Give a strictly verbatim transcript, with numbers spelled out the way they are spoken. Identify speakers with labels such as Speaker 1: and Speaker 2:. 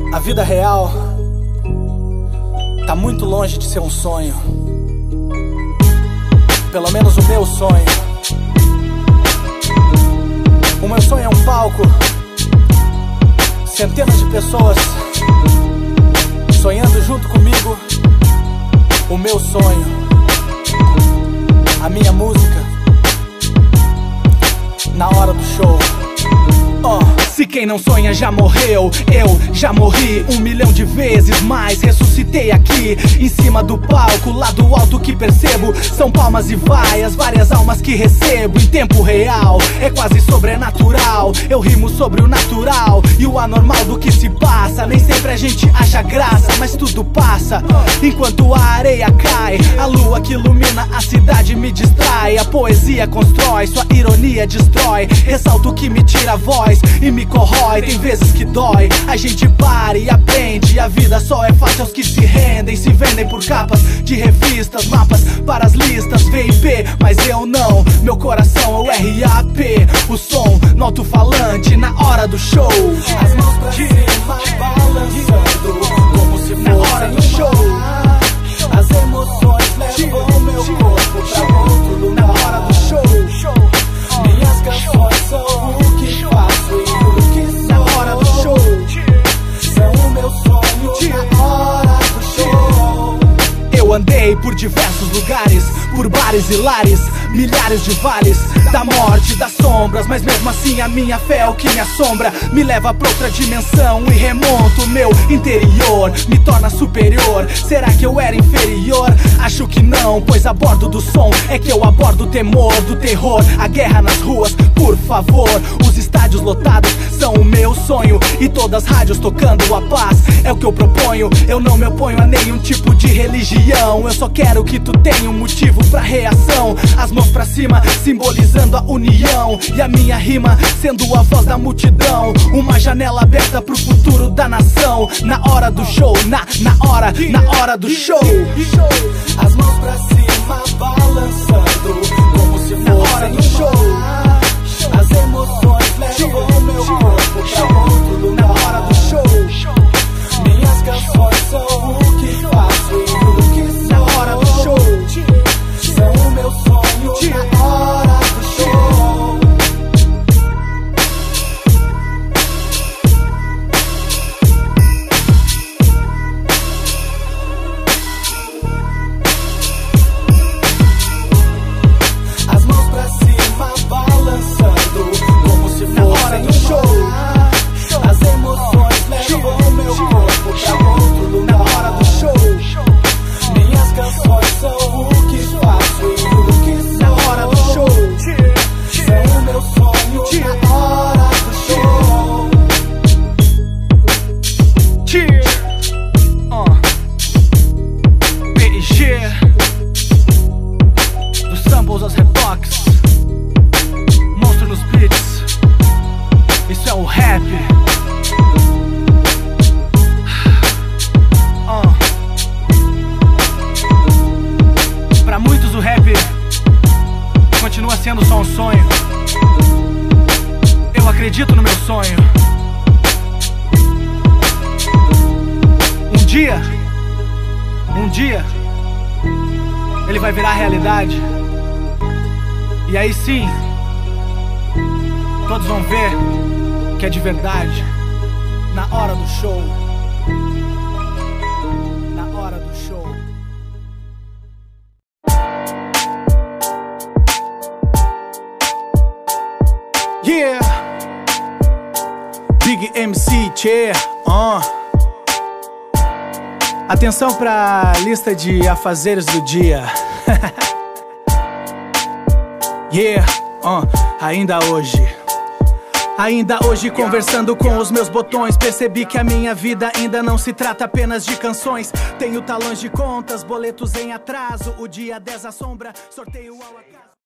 Speaker 1: A vida real tá muito longe de ser um sonho. Pelo menos o meu sonho. O meu sonho é um palco, centenas de pessoas sonhando junto comigo o meu sonho, a minha música, na hora do show. Oh. Se quem não sonha já morreu, eu já morri um milhão de vezes, mas ressuscitei aqui em cima do palco, lá do alto que percebo são palmas e vaias, várias almas que recebo em tempo real. É quase sobrenatural, eu rimo sobre o natural e o anormal do que se passa. Nem sempre a gente acha graça, mas tudo passa. Enquanto a areia cai, a lua que ilumina a cidade me distrai. A poesia constrói, sua ironia destrói. Ressalto que me tira a voz e me corrói, tem vezes que dói. A gente para e aprende, a vida só é fácil aos que se rendem. Se vendem por capas de revistas, mapas para as listas V I P, mas eu não, meu coração é o R A P. O som no alto-falante na hora do show, as mãos pra cima balançando como se fosse na hora do show. As emoções levam meu corpo pra outro lugar. Na hora do show, minhas canções são o que faço e o que sou. Na hora do show, são o meu sonho na hora do show. Eu andei por diversos lugares, por bares e lares, milhares de vales da morte, das sombras, mas mesmo assim a minha fé é o que me assombra. Me leva pra outra dimensão e remonto meu interior, me torna superior. Será que eu era inferior? Acho que não, pois a bordo do som é que eu abordo o temor do terror. A guerra nas ruas, por favor. Os estádios lotados são o meu sonho e todas as rádios tocando a paz é o que eu proponho. Eu não me oponho a nenhum tipo de religião, eu só quero que tu tenha um motivo pra reação. As mãos pra cima simbolizando a união e a minha rima sendo a voz da multidão. Uma janela aberta pro futuro da nação. Na hora do show, na, na hora, na hora do show. As mãos pra cima balançando como se fosse na hora do show. As emoções levam meu corpo pra outro lugar. Na hora do show, minhas canções são o que faço e o que sou. Na hora do show, são o meu sonho na hora do show. As mãos pra cima balançando como se fosse na hora do show. As emoções levam meu corpo pra outro lugar. Na hora do show, minhas canções são o que faço e o que sou. Na hora do show, são o meu sonho na hora do show. Cheer, uh. P I G, dos samples aos retoques, monstro nos beats, isso é o rap. uh. Pra muitos o rap continua sendo só um sonho. Eu acredito no meu sonho. Um dia, um dia, ele vai virar realidade. E aí sim, todos vão ver que é de verdade. Na hora do show, na hora do show. Yeah, Big M C, Che, uh. Atenção pra lista de afazeres do dia. Yeah, uh. Ainda hoje, ainda hoje conversando com os meus botões, percebi que a minha vida ainda não se trata apenas de canções. Tenho talões de contas, boletos em atraso, o dia dez assombra, sorteio ao acaso.